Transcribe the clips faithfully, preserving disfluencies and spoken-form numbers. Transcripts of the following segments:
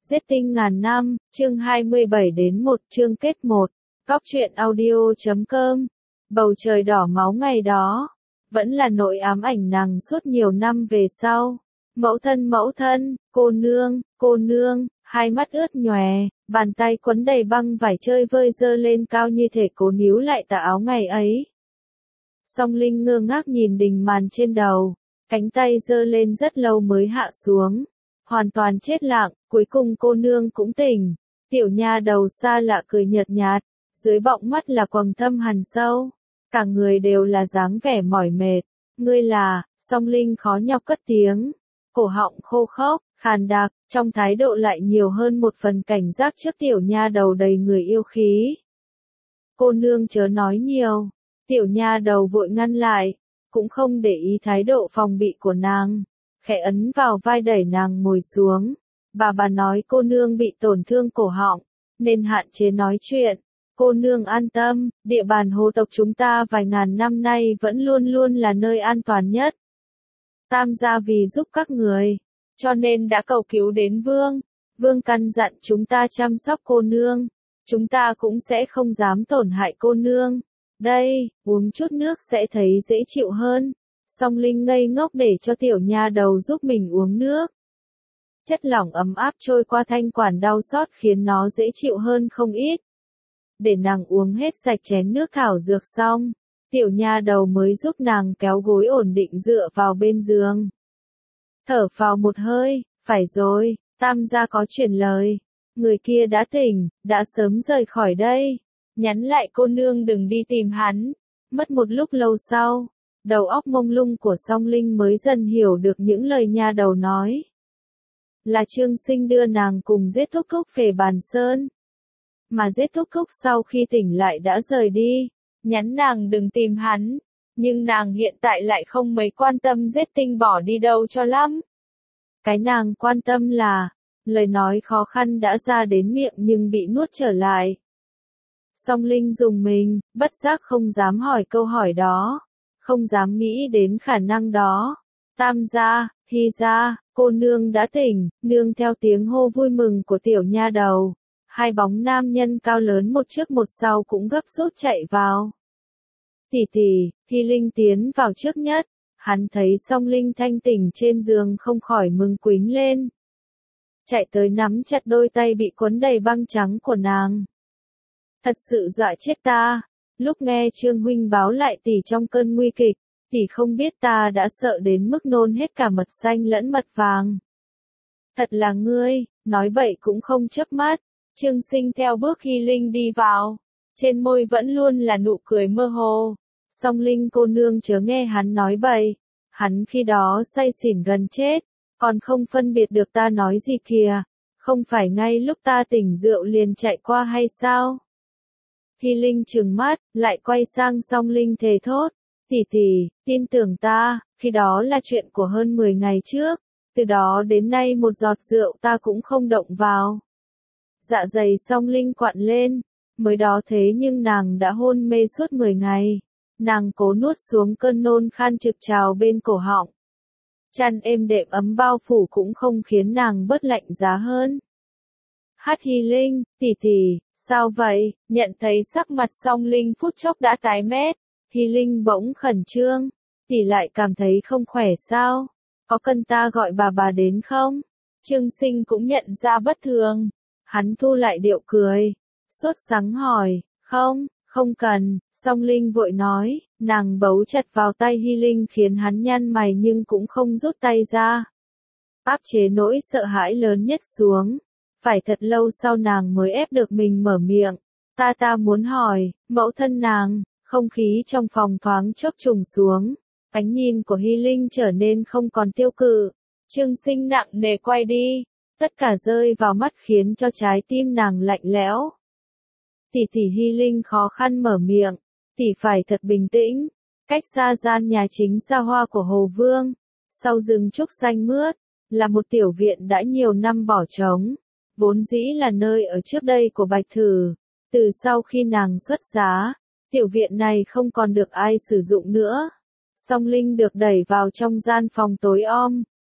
Giết tinh ngàn năm, chương hai mươi bảy đến một, chương kết một. Cóc truyện audio chấm com. Bầu trời đỏ máu ngày đó, vẫn là nỗi ám ảnh nàng suốt nhiều năm về sau. Mẫu thân mẫu thân, cô nương, cô nương, hai mắt ướt nhòe, bàn tay quấn đầy băng vải chơi vơi dơ lên cao như thể cố níu lại tà áo ngày ấy. Song Linh ngơ ngác nhìn đình màn trên đầu, cánh tay giơ lên rất lâu mới hạ xuống. Hoàn toàn chết lặng, cuối cùng cô nương cũng tỉnh. Tiểu nha đầu xa lạ cười nhợt nhạt, dưới bọng mắt là quầng thâm hằn sâu. Cả người đều là dáng vẻ mỏi mệt. Ngươi là, Song Linh khó nhọc cất tiếng. Cổ họng khô khốc, khàn đặc, trong thái độ lại nhiều hơn một phần cảnh giác trước tiểu nha đầu đầy người yêu khí. Cô nương chớ nói nhiều. Tiểu nha đầu vội ngăn lại, cũng không để ý thái độ phòng bị của nàng. Khẽ ấn vào vai đẩy nàng ngồi xuống. Bà bà nói cô nương bị tổn thương cổ họng, nên hạn chế nói chuyện. Cô nương an tâm, địa bàn hồ tộc chúng ta vài ngàn năm nay vẫn luôn luôn là nơi an toàn nhất. Tam gia vì giúp các người, cho nên đã cầu cứu đến vương. Vương căn dặn chúng ta chăm sóc cô nương. Chúng ta cũng sẽ không dám tổn hại cô nương. Đây, uống chút nước sẽ thấy dễ chịu hơn. Song Linh ngây ngốc để cho tiểu nha đầu giúp mình uống nước. Chất lỏng ấm áp trôi qua thanh quản đau xót khiến nó dễ chịu hơn không ít. Để nàng uống hết sạch chén nước thảo dược xong, tiểu nha đầu mới giúp nàng kéo gối ổn định dựa vào bên giường. Thở phào một hơi, phải rồi, tam gia có truyền lời. Người kia đã tỉnh, đã sớm rời khỏi đây. Nhắn lại cô nương đừng đi tìm hắn. Mất một lúc lâu sau, đầu óc mông lung của Song Linh mới dần hiểu được những lời nha đầu nói. Là Trương Sinh đưa nàng cùng giết thúc thúc về Bàn Sơn. Mà giết thúc thúc sau khi tỉnh lại đã rời đi, nhắn nàng đừng tìm hắn. Nhưng nàng hiện tại lại không mấy quan tâm giết tinh bỏ đi đâu cho lắm. Cái nàng quan tâm là, lời nói khó khăn đã ra đến miệng nhưng bị nuốt trở lại. Song Linh dùng mình, bất giác không dám hỏi câu hỏi đó, không dám nghĩ đến khả năng đó. Tam gia, Hy gia, cô nương đã tỉnh, nương theo tiếng hô vui mừng của tiểu nha đầu. Hai bóng nam nhân cao lớn một trước một sau cũng gấp rút chạy vào. Tỷ tỷ, Hy Linh tiến vào trước nhất, hắn thấy Song Linh thanh tỉnh trên giường không khỏi mừng quính lên. Chạy tới nắm chặt đôi tay bị cuốn đầy băng trắng của nàng. Thật sự dọa chết ta, lúc nghe Trương huynh báo lại tỷ trong cơn nguy kịch, tỷ không biết ta đã sợ đến mức nôn hết cả mật xanh lẫn mật vàng. Thật là ngươi, nói bậy cũng không chớp mắt. Trương Sinh theo bước Hy Linh đi vào, trên môi vẫn luôn là nụ cười mơ hồ. Song Linh cô nương chớ nghe hắn nói bậy, hắn khi đó say xỉn gần chết, còn không phân biệt được ta nói gì kìa, không phải ngay lúc ta tỉnh rượu liền chạy qua hay sao? Hy Linh trừng mắt, lại quay sang Song Linh thề thốt, tỷ tỷ, tin tưởng ta, khi đó là chuyện của hơn mười ngày trước, từ đó đến nay một giọt rượu ta cũng không động vào. Dạ dày Song Linh quặn lên, mới đó thế nhưng nàng đã hôn mê suốt mười ngày, nàng cố nuốt xuống cơn nôn khan trực trào bên cổ họng. Chăn êm đệm ấm bao phủ cũng không khiến nàng bớt lạnh giá hơn. Hát Hy Linh, tỷ tỷ, sao vậy? Nhận thấy sắc mặt Song Linh phút chốc đã tái mét, Hy Linh bỗng khẩn trương, tỷ lại cảm thấy không khỏe sao? Có cần ta gọi bà bà đến không? Trương Sinh cũng nhận ra bất thường, hắn thu lại điệu cười, sốt sắng hỏi, không, không cần. Song Linh vội nói, nàng bấu chặt vào tay Hy Linh khiến hắn nhăn mày nhưng cũng không rút tay ra. Áp chế nỗi sợ hãi lớn nhất xuống. Phải thật lâu sau nàng mới ép được mình mở miệng. Ta ta muốn hỏi, mẫu thân nàng, không khí trong phòng thoáng chốc trùng xuống. Ánh nhìn của Hy Linh trở nên không còn tiêu cự. Trương Sinh nặng nề quay đi. Tất cả rơi vào mắt khiến cho trái tim nàng lạnh lẽo. Tỷ tỷ Hy Linh khó khăn mở miệng. Tỷ phải thật bình tĩnh. Cách xa gian nhà chính xa hoa của Hồ Vương, sau rừng trúc xanh mướt, là một tiểu viện đã nhiều năm bỏ trống. Vốn dĩ là nơi ở trước đây của Bạch Thử. Từ sau khi nàng xuất giá, tiểu viện này không còn được ai sử dụng nữa. Song Linh được đẩy vào trong gian phòng tối om.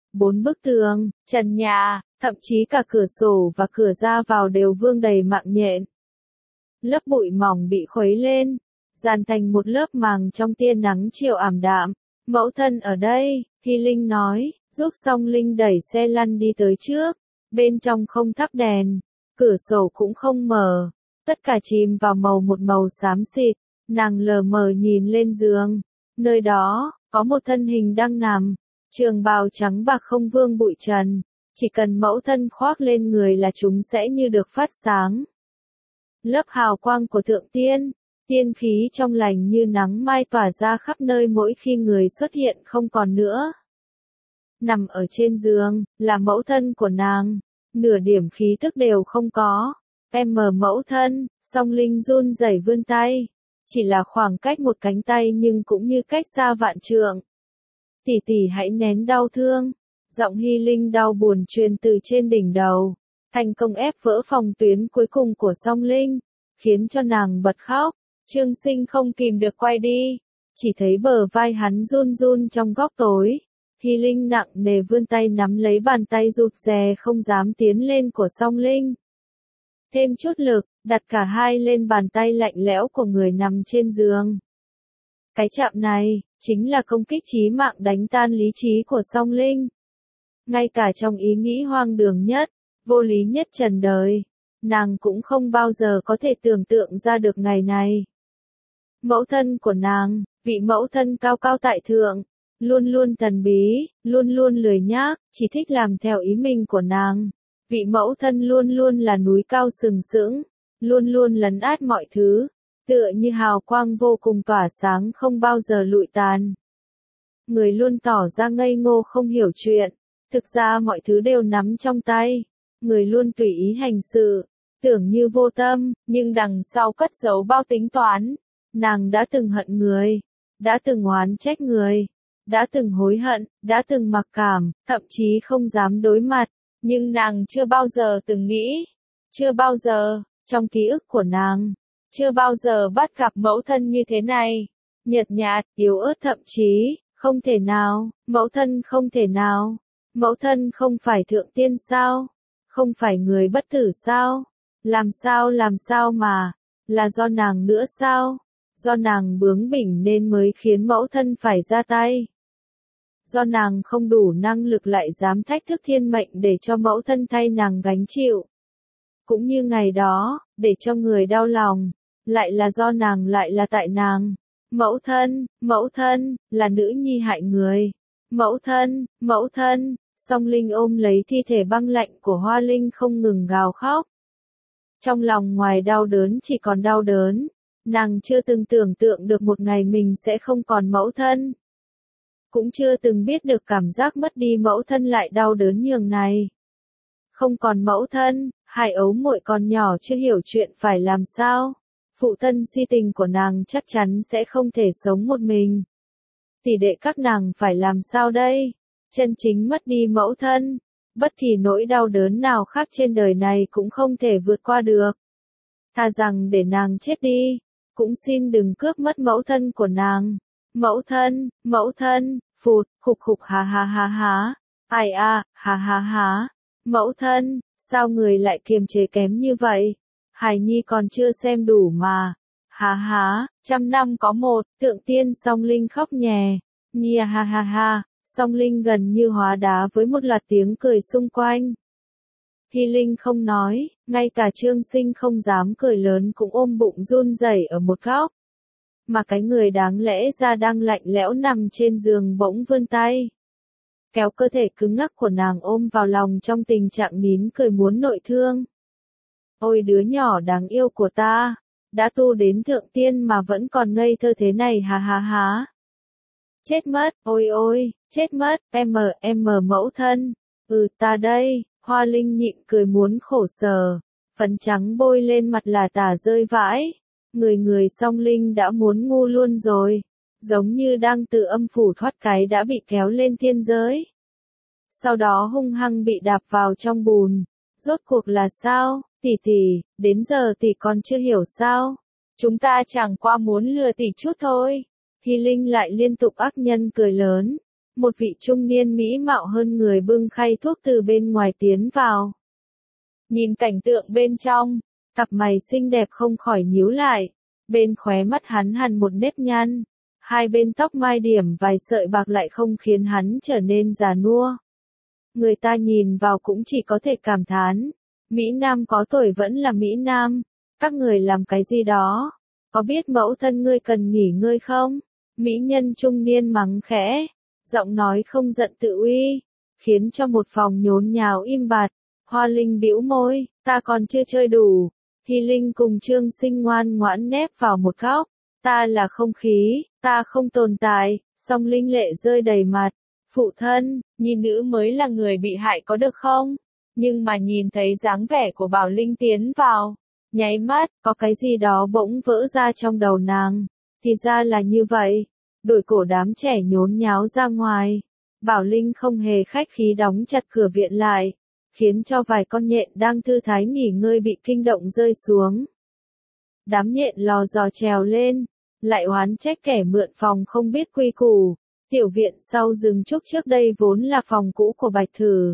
Bốn bức tường, trần nhà, thậm chí cả cửa sổ và cửa ra vào đều vương đầy mạng nhện. Lớp bụi mỏng bị khuấy lên, dàn thành một lớp màng trong tia nắng chiều ảm đạm. Mẫu thân ở đây, Hy Linh nói, giúp Song Linh đẩy xe lăn đi tới trước. Bên trong không thắp đèn, cửa sổ cũng không mở, tất cả chìm vào màu một màu xám xịt. Nàng lờ mờ nhìn lên giường, nơi đó, có một thân hình đang nằm, trường bào trắng bạc không vương bụi trần, chỉ cần mẫu thân khoác lên người là chúng sẽ như được phát sáng. Lớp hào quang của thượng tiên, tiên khí trong lành như nắng mai tỏa ra khắp nơi mỗi khi người xuất hiện không còn nữa. Nằm ở trên giường, là mẫu thân của nàng, nửa điểm khí tức đều không có. Em mờ mẫu thân, Song Linh run rẩy vươn tay, chỉ là khoảng cách một cánh tay nhưng cũng như cách xa vạn trượng. Tỷ tỷ hãy nén đau thương, giọng Hy Linh đau buồn truyền từ trên đỉnh đầu, thành công ép vỡ phòng tuyến cuối cùng của Song Linh, khiến cho nàng bật khóc. Trương Sinh không kìm được quay đi, chỉ thấy bờ vai hắn run run trong góc tối. Hy Linh nặng nề vươn tay nắm lấy bàn tay rụt rè không dám tiến lên của Song Linh. Thêm chút lực, đặt cả hai lên bàn tay lạnh lẽo của người nằm trên giường. Cái chạm này, chính là công kích chí mạng đánh tan lý trí của Song Linh. Ngay cả trong ý nghĩ hoang đường nhất, vô lý nhất trần đời, nàng cũng không bao giờ có thể tưởng tượng ra được ngày này. Mẫu thân của nàng, vị mẫu thân cao cao tại thượng, luôn luôn thần bí, luôn luôn lười nhác, chỉ thích làm theo ý mình của nàng. Vị mẫu thân luôn luôn là núi cao sừng sững, luôn luôn lấn át mọi thứ, tựa như hào quang vô cùng tỏa sáng không bao giờ lụi tàn. Người luôn tỏ ra ngây ngô không hiểu chuyện, thực ra mọi thứ đều nắm trong tay. Người luôn tùy ý hành sự, tưởng như vô tâm, nhưng đằng sau cất giấu bao tính toán. Nàng đã từng hận người, đã từng oán trách người, đã từng hối hận, đã từng mặc cảm, thậm chí không dám đối mặt. Nhưng nàng chưa bao giờ từng nghĩ, chưa bao giờ, trong ký ức của nàng, chưa bao giờ bắt gặp mẫu thân như thế này. Nhợt nhạt, yếu ớt thậm chí, không thể nào, mẫu thân không thể nào. Mẫu thân không phải thượng tiên sao? Không phải người bất tử sao? Làm sao làm sao mà, là do nàng nữa sao? Do nàng bướng bỉnh nên mới khiến mẫu thân phải ra tay. Do nàng không đủ năng lực lại dám thách thức thiên mệnh để cho mẫu thân thay nàng gánh chịu. Cũng như ngày đó, để cho người đau lòng, lại là do nàng lại là tại nàng. Mẫu thân, mẫu thân, là nữ nhi hại người. Mẫu thân, mẫu thân, Song Linh ôm lấy thi thể băng lạnh của Hoa Linh không ngừng gào khóc. Trong lòng ngoài đau đớn chỉ còn đau đớn, nàng chưa từng tưởng tượng được một ngày mình sẽ không còn mẫu thân. Cũng chưa từng biết được cảm giác mất đi mẫu thân lại đau đớn nhường này. Không còn mẫu thân, hai ấu muội còn nhỏ chưa hiểu chuyện phải làm sao. Phụ thân si tình của nàng chắc chắn sẽ không thể sống một mình. Tỷ đệ các nàng phải làm sao đây? Chân chính mất đi mẫu thân, bất kỳ nỗi đau đớn nào khác trên đời này cũng không thể vượt qua được. Thà rằng để nàng chết đi, cũng xin đừng cướp mất mẫu thân của nàng. Mẫu thân, mẫu thân, phụt, khục khục hà hà hà hà, ai a, hà hà hà, mẫu thân, sao người lại kiềm chế kém như vậy? Hải Nhi còn chưa xem đủ mà, hà hà, trăm năm có một, thượng tiên Song Linh khóc nhè, nia ha ha ha, Song Linh gần như hóa đá với một loạt tiếng cười xung quanh. Hy Linh không nói, ngay cả Trương Sinh không dám cười lớn cũng ôm bụng run rẩy ở một góc. Mà cái người đáng lẽ ra đang lạnh lẽo nằm trên giường bỗng vươn tay, kéo cơ thể cứng ngắc của nàng ôm vào lòng trong tình trạng nín cười muốn nội thương. Ôi đứa nhỏ đáng yêu của ta, đã tu đến thượng tiên mà vẫn còn ngây thơ thế này hà hà hà. Chết mất, ôi ôi, chết mất, em mờ em mờ mẫu thân, ừ ta đây, Hoa Linh nhịn cười muốn khổ sở, phấn trắng bôi lên mặt là tả rơi vãi. Người người Song Linh đã muốn ngu luôn rồi, giống như đang từ âm phủ thoát cái đã bị kéo lên thiên giới. Sau đó hung hăng bị đạp vào trong bùn, rốt cuộc là sao, tỷ tỷ, đến giờ tỷ còn chưa hiểu sao? Chúng ta chẳng qua muốn lừa tỷ chút thôi. Hy Linh lại liên tục ác nhân cười lớn, một vị trung niên mỹ mạo hơn người bưng khay thuốc từ bên ngoài tiến vào. Nhìn cảnh tượng bên trong, cặp mày xinh đẹp không khỏi nhíu lại, bên khóe mắt hắn hằn một nếp nhăn, hai bên tóc mai điểm vài sợi bạc lại không khiến hắn trở nên già nua. Người ta nhìn vào cũng chỉ có thể cảm thán, Mỹ Nam có tuổi vẫn là Mỹ Nam, các người làm cái gì đó, có biết mẫu thân ngươi cần nghỉ ngơi không? Mỹ nhân trung niên mắng khẽ, giọng nói không giận tự uy, khiến cho một phòng nhốn nháo im bặt. Hoa Linh bĩu môi, ta còn chưa chơi đủ. Hy Linh cùng Trương Sinh ngoan ngoãn nép vào một góc, ta là không khí, ta không tồn tại, song Linh lệ rơi đầy mặt. Phụ thân, nhi nữ mới là người bị hại có được không? Nhưng mà nhìn thấy dáng vẻ của Bảo Linh tiến vào, nháy mắt, có cái gì đó bỗng vỡ ra trong đầu nàng. Thì ra là như vậy, đuổi cổ đám trẻ nhốn nháo ra ngoài. Bảo Linh không hề khách khí đóng chặt cửa viện lại, khiến cho vài con nhện đang thư thái nghỉ ngơi bị kinh động rơi xuống. Đám nhện lò dò trèo lên, lại oán trách kẻ mượn phòng không biết quy củ. Tiểu viện sau rừng trúc trước đây vốn là phòng cũ của Bạch Thử.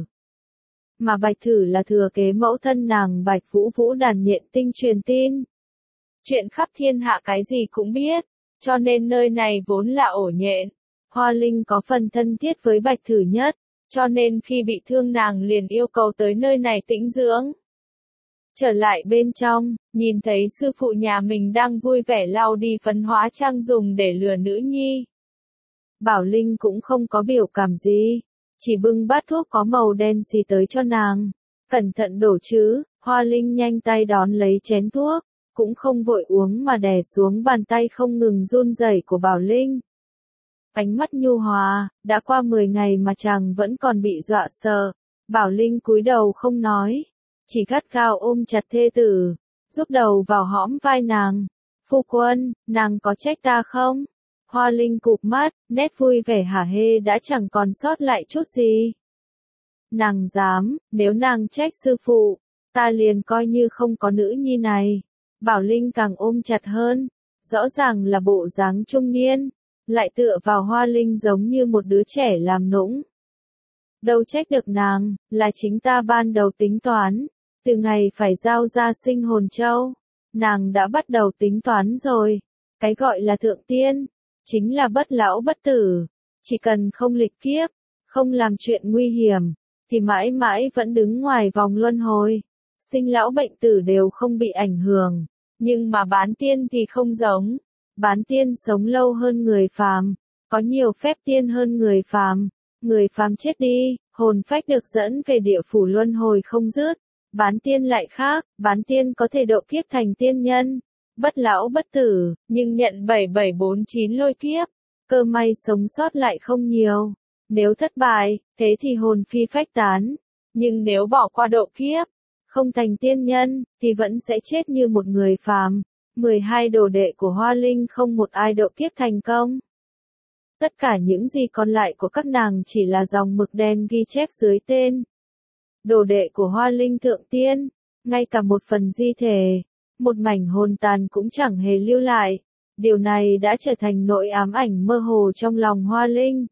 Mà Bạch Thử là thừa kế mẫu thân nàng Bạch Vũ Vũ đàn nhện tinh truyền tin. Chuyện khắp thiên hạ cái gì cũng biết, cho nên nơi này vốn là ổ nhện. Hoa Linh có phần thân thiết với Bạch Thử nhất, cho nên khi bị thương nàng liền yêu cầu tới nơi này tĩnh dưỡng. Trở lại bên trong, nhìn thấy sư phụ nhà mình đang vui vẻ lau đi phấn hóa trang dùng để lừa nữ nhi. Bảo Linh cũng không có biểu cảm gì, chỉ bưng bát thuốc có màu đen xì tới cho nàng. Cẩn thận đổ chứ, Hoa Linh nhanh tay đón lấy chén thuốc, cũng không vội uống mà đè xuống bàn tay không ngừng run rẩy của Bảo Linh. Ánh mắt nhu hòa, đã qua mười ngày mà chàng vẫn còn bị dọa sợ. Bảo Linh cúi đầu không nói, chỉ gắt gao ôm chặt thê tử, giúp đầu vào hõm vai nàng. Phu quân, nàng có trách ta không? Hoa Linh cụp mắt, nét vui vẻ hả hê đã chẳng còn sót lại chút gì. Nàng dám, nếu nàng trách sư phụ, ta liền coi như không có nữ nhi này. Bảo Linh càng ôm chặt hơn, rõ ràng là bộ dáng trung niên, lại tựa vào Hoa Linh giống như một đứa trẻ làm nũng. Đâu trách được nàng, là chính ta ban đầu tính toán, từ ngày phải giao ra sinh hồn châu, nàng đã bắt đầu tính toán rồi. Cái gọi là thượng tiên, chính là bất lão bất tử, chỉ cần không lịch kiếp, không làm chuyện nguy hiểm, thì mãi mãi vẫn đứng ngoài vòng luân hồi. Sinh lão bệnh tử đều không bị ảnh hưởng, nhưng mà bán tiên thì không giống. Bán tiên sống lâu hơn người phàm, có nhiều phép tiên hơn người phàm. Người phàm chết đi, hồn phách được dẫn về địa phủ luân hồi không dứt. Bán tiên lại khác, bán tiên có thể độ kiếp thành tiên nhân, bất lão bất tử, nhưng nhận bảy bảy bốn chín lôi kiếp, cơ may sống sót lại không nhiều. Nếu thất bại, thế thì hồn phi phách tán, nhưng nếu bỏ qua độ kiếp, không thành tiên nhân, thì vẫn sẽ chết như một người phàm. mười hai đồ đệ của Hoa Linh không một ai độ kiếp thành công. Tất cả những gì còn lại của các nàng chỉ là dòng mực đen ghi chép dưới tên. Đồ đệ của Hoa Linh thượng tiên, ngay cả một phần di thể, một mảnh hồn tàn cũng chẳng hề lưu lại. Điều này đã trở thành nỗi ám ảnh mơ hồ trong lòng Hoa Linh.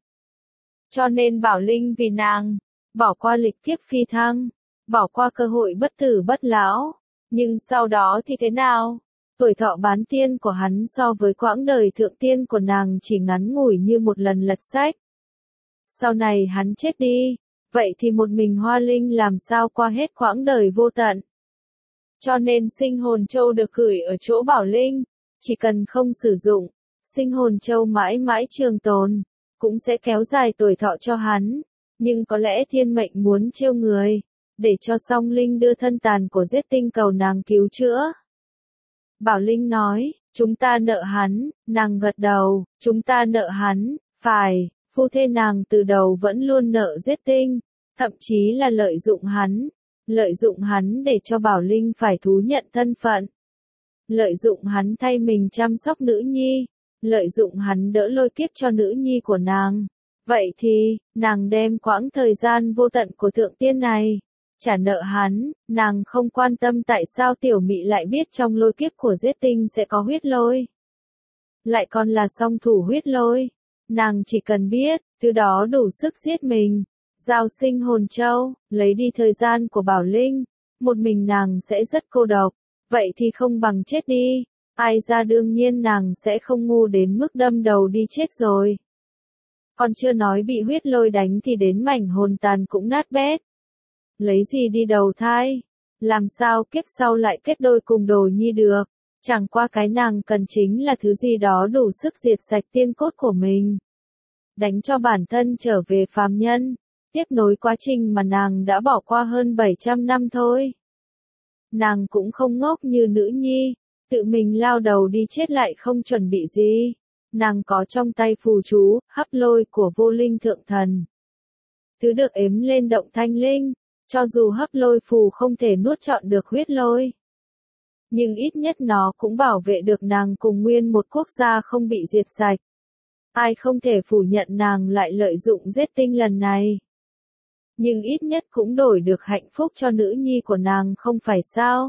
Cho nên Bảo Linh vì nàng, bỏ qua lịch kiếp phi thăng, bỏ qua cơ hội bất tử bất lão. Nhưng sau đó thì thế nào? Tuổi thọ bán tiên của hắn so với quãng đời thượng tiên của nàng chỉ ngắn ngủi như một lần lật sách. Sau này hắn chết đi, vậy thì một mình Hoa Linh làm sao qua hết quãng đời vô tận. Cho nên sinh hồn châu được gửi ở chỗ Bảo Linh, chỉ cần không sử dụng, sinh hồn châu mãi mãi trường tồn, cũng sẽ kéo dài tuổi thọ cho hắn. Nhưng có lẽ thiên mệnh muốn trêu người, để cho song Linh đưa thân tàn của giết tinh cầu nàng cứu chữa. Bảo Linh nói, chúng ta nợ hắn. Nàng gật đầu, chúng ta nợ hắn, phải, phu thê nàng từ đầu vẫn luôn nợ giết tinh, thậm chí là lợi dụng hắn, lợi dụng hắn để cho Bảo Linh phải thú nhận thân phận, lợi dụng hắn thay mình chăm sóc nữ nhi, lợi dụng hắn đỡ lôi kiếp cho nữ nhi của nàng. Vậy thì, nàng đem quãng thời gian vô tận của thượng tiên này trả nợ hắn. Nàng không quan tâm tại sao tiểu mị lại biết trong lôi kiếp của giết tinh sẽ có huyết lôi, lại còn là song thủ huyết lôi. Nàng chỉ cần biết, thứ đó đủ sức giết mình. Giao sinh hồn châu, lấy đi thời gian của Bảo Linh, một mình nàng sẽ rất cô độc, vậy thì không bằng chết đi. Ai ra đương nhiên nàng sẽ không ngu đến mức đâm đầu đi chết rồi. Còn chưa nói bị huyết lôi đánh thì đến mảnh hồn tàn cũng nát bét. Lấy gì đi đầu thai? Làm sao kiếp sau lại kết đôi cùng Đồ Nhi được? Chẳng qua cái nàng cần chính là thứ gì đó đủ sức diệt sạch tiên cốt của mình. Đánh cho bản thân trở về phàm nhân, tiếp nối quá trình mà nàng đã bỏ qua hơn bảy trăm năm thôi. Nàng cũng không ngốc như nữ nhi, tự mình lao đầu đi chết lại không chuẩn bị gì. Nàng có trong tay phù chú, hấp lôi của vô linh thượng thần. Thứ được ếm lên động thanh linh, cho dù hấp lôi phù không thể nuốt trọn được huyết lôi. Nhưng ít nhất nó cũng bảo vệ được nàng cùng nguyên một quốc gia không bị diệt sạch. Ai không thể phủ nhận nàng lại lợi dụng giết tinh lần này. Nhưng ít nhất cũng đổi được hạnh phúc cho nữ nhi của nàng không phải sao.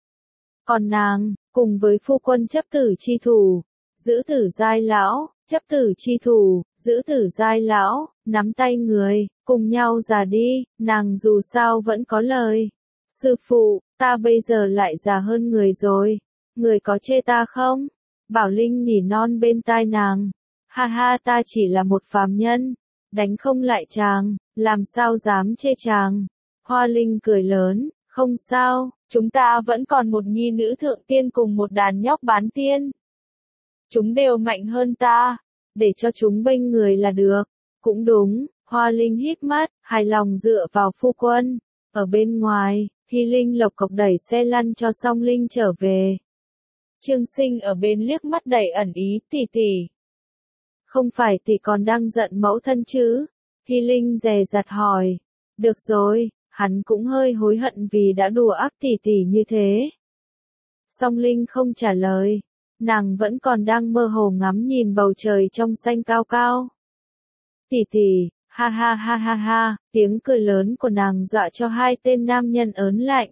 Còn nàng, cùng với phu quân chấp tử chi thủ, giữ tử giai lão, chấp tử chi thủ, giữ tử giai lão, nắm tay người, cùng nhau già đi, nàng dù sao vẫn có lời. Sư phụ, ta bây giờ lại già hơn người rồi, người có chê ta không? Bảo Linh nỉ non bên tai nàng. Ha ha, ta chỉ là một phàm nhân, đánh không lại chàng, làm sao dám chê chàng. Hoa Linh cười lớn, không sao, chúng ta vẫn còn một nhi nữ thượng tiên cùng một đàn nhóc bán tiên. Chúng đều mạnh hơn ta, để cho chúng bênh người là được. Cũng đúng, Hoa Linh híp mắt, hài lòng dựa vào phu quân. Ở bên ngoài, Hy Linh lộc cộc đẩy xe lăn cho Song Linh trở về. Trương Sinh ở bên liếc mắt đầy ẩn ý, tỷ tỷ. Không phải tỷ còn đang giận mẫu thân chứ? Hy Linh dè dặt hỏi. Được rồi, hắn cũng hơi hối hận vì đã đùa ác tỷ tỷ như thế. Song Linh không trả lời. Nàng vẫn còn đang mơ hồ ngắm nhìn bầu trời trong xanh cao cao. Tỷ tỷ, ha ha ha ha ha, tiếng cười lớn của nàng dọa cho hai tên nam nhân ớn lạnh.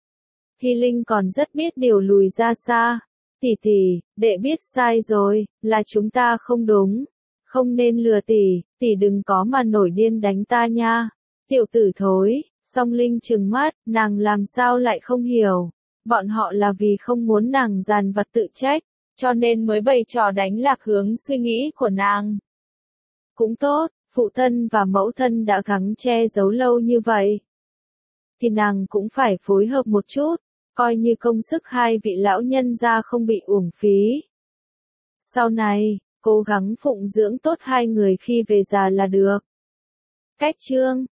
Hy Linh còn rất biết điều lùi ra xa. Tỷ tỷ, đệ biết sai rồi, là chúng ta không đúng. Không nên lừa tỷ, tỷ đừng có mà nổi điên đánh ta nha. Tiểu tử thối, Song Linh trừng mắt, nàng làm sao lại không hiểu. Bọn họ là vì không muốn nàng dằn vặt tự trách, cho nên mới bày trò đánh lạc hướng suy nghĩ của nàng. Cũng tốt, phụ thân và mẫu thân đã gắng che giấu lâu như vậy. Thì nàng cũng phải phối hợp một chút, coi như công sức hai vị lão nhân gia không bị uổng phí. Sau này, cố gắng phụng dưỡng tốt hai người khi về già là được. Cách chương